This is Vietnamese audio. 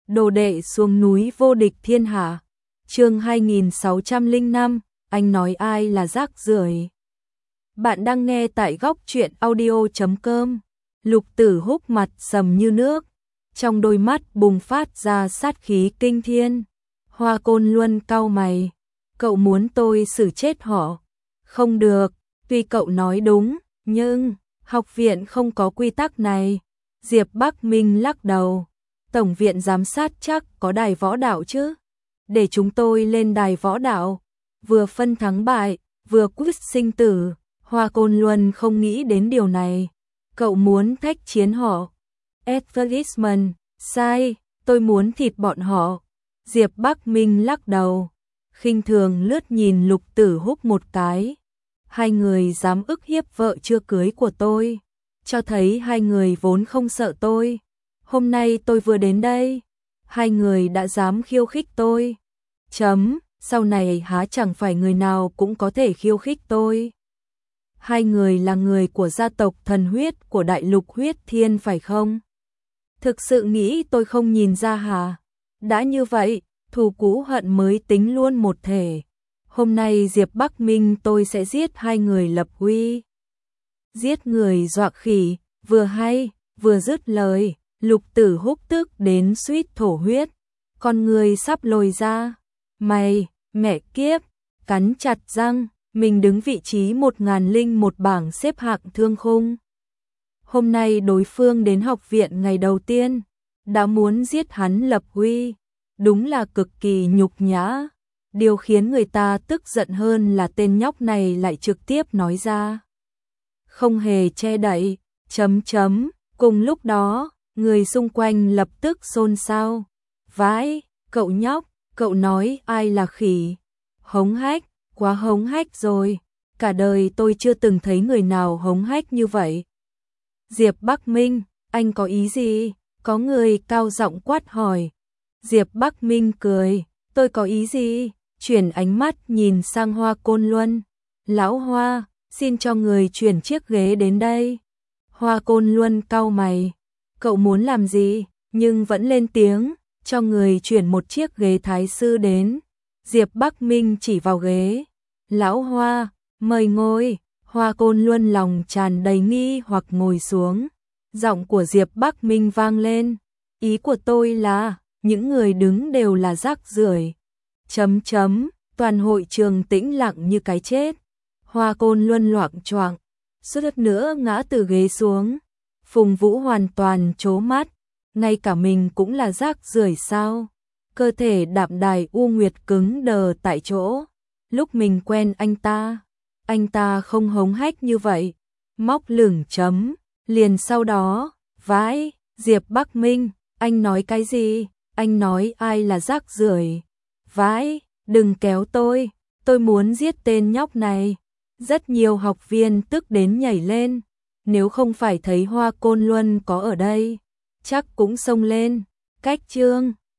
Đồ đệ xuống núi vô địch thiên hạ. Chương 2605, anh nói ai là rác rưởi. Bạn đang nghe tại góc truyện audio.com. Lục Tử Húc mặt sầm như nước, trong đôi mắt bùng phát ra sát khí kinh thiên. Hoa Côn Luân cau mày, cậu muốn tôi xử chết họ? Không được, tuy cậu nói đúng, nhưng học viện không có quy tắc này. Diệp Bắc Minh lắc đầu, tổng viện giám sát chắc có đài võ đạo chứ? Để chúng tôi lên đài võ đạo, vừa phân thắng bại, vừa quyết sinh tử. Hoa Côn Luân không nghĩ đến điều này. Cậu muốn thách chiến họ? Advertisement, sai, tôi muốn thịt bọn họ. Diệp Bắc Minh lắc đầu, khinh thường lướt nhìn Lục Tử Húc một cái. Hai người dám ức hiếp vợ chưa cưới của tôi, cho thấy hai người vốn không sợ tôi. Hôm nay tôi vừa đến đây, hai người đã dám khiêu khích tôi. Sau này há chẳng phải người nào cũng có thể khiêu khích tôi. Hai người là người của gia tộc thần huyết của Đại Lục Huyết Thiên phải không? Thực sự nghĩ tôi không nhìn ra hả? Đã như vậy, thù cũ hận mới tính luôn một thể. Hôm nay Diệp Bắc Minh tôi sẽ giết hai người lập uy. Giết người dọa khỉ, vừa hay, vừa dứt lời, Lục Tử Húc tức đến suýt thổ huyết. Con người sắp lồi ra. Mày, mẹ kiếp, cắn chặt răng, mình đứng vị trí 1001 bảng xếp hạng thương khung. Hôm nay đối phương đến học viện ngày đầu tiên, đã muốn giết hắn lập uy, đúng là cực kỳ nhục nhã. Điều khiến người ta tức giận hơn là tên nhóc này lại trực tiếp nói ra. Không hề che đậy, Cùng lúc đó, người xung quanh lập tức xôn xao. Vãi, cậu nhóc, cậu nói ai là khỉ? Hống hách, quá hống hách rồi. Cả đời tôi chưa từng thấy người nào hống hách như vậy. Diệp Bắc Minh, anh có ý gì? Có người cao giọng quát hỏi. Diệp Bắc Minh cười, tôi có ý gì? Chuyển ánh mắt nhìn sang Hoa Côn Luân. Lão Hoa, xin cho người chuyển chiếc ghế đến đây. Hoa Côn Luân cau mày, cậu muốn làm gì? Nhưng vẫn lên tiếng, cho người chuyển một chiếc ghế thái sư đến. Diệp Bắc Minh chỉ vào ghế. Lão Hoa, mời ngồi. Hoa Côn Luân lòng tràn đầy nghi hoặc ngồi xuống. Giọng của Diệp Bắc Minh vang lên. Ý của tôi là, những người đứng đều là rác rưởi. Toàn hội trường tĩnh lặng như cái chết. Hoa Côn Luân loạng choạng, suýt nữa ngã từ ghế xuống. Phùng Vũ hoàn toàn trố mắt, ngay cả mình cũng là rác rưởi sao? Cơ thể đạm đài U Nguyệt cứng đờ tại chỗ. Lúc mình quen anh ta không hống hách như vậy. Móc lửng liền sau đó, vãi, Diệp Bắc Minh, anh nói cái gì? Anh nói ai là rác rưởi? Vãi, đừng kéo tôi muốn giết tên nhóc này. Rất nhiều học viên tức đến nhảy lên, nếu không phải thấy Hoa Côn Luân có ở đây, chắc cũng xông lên. Cách chương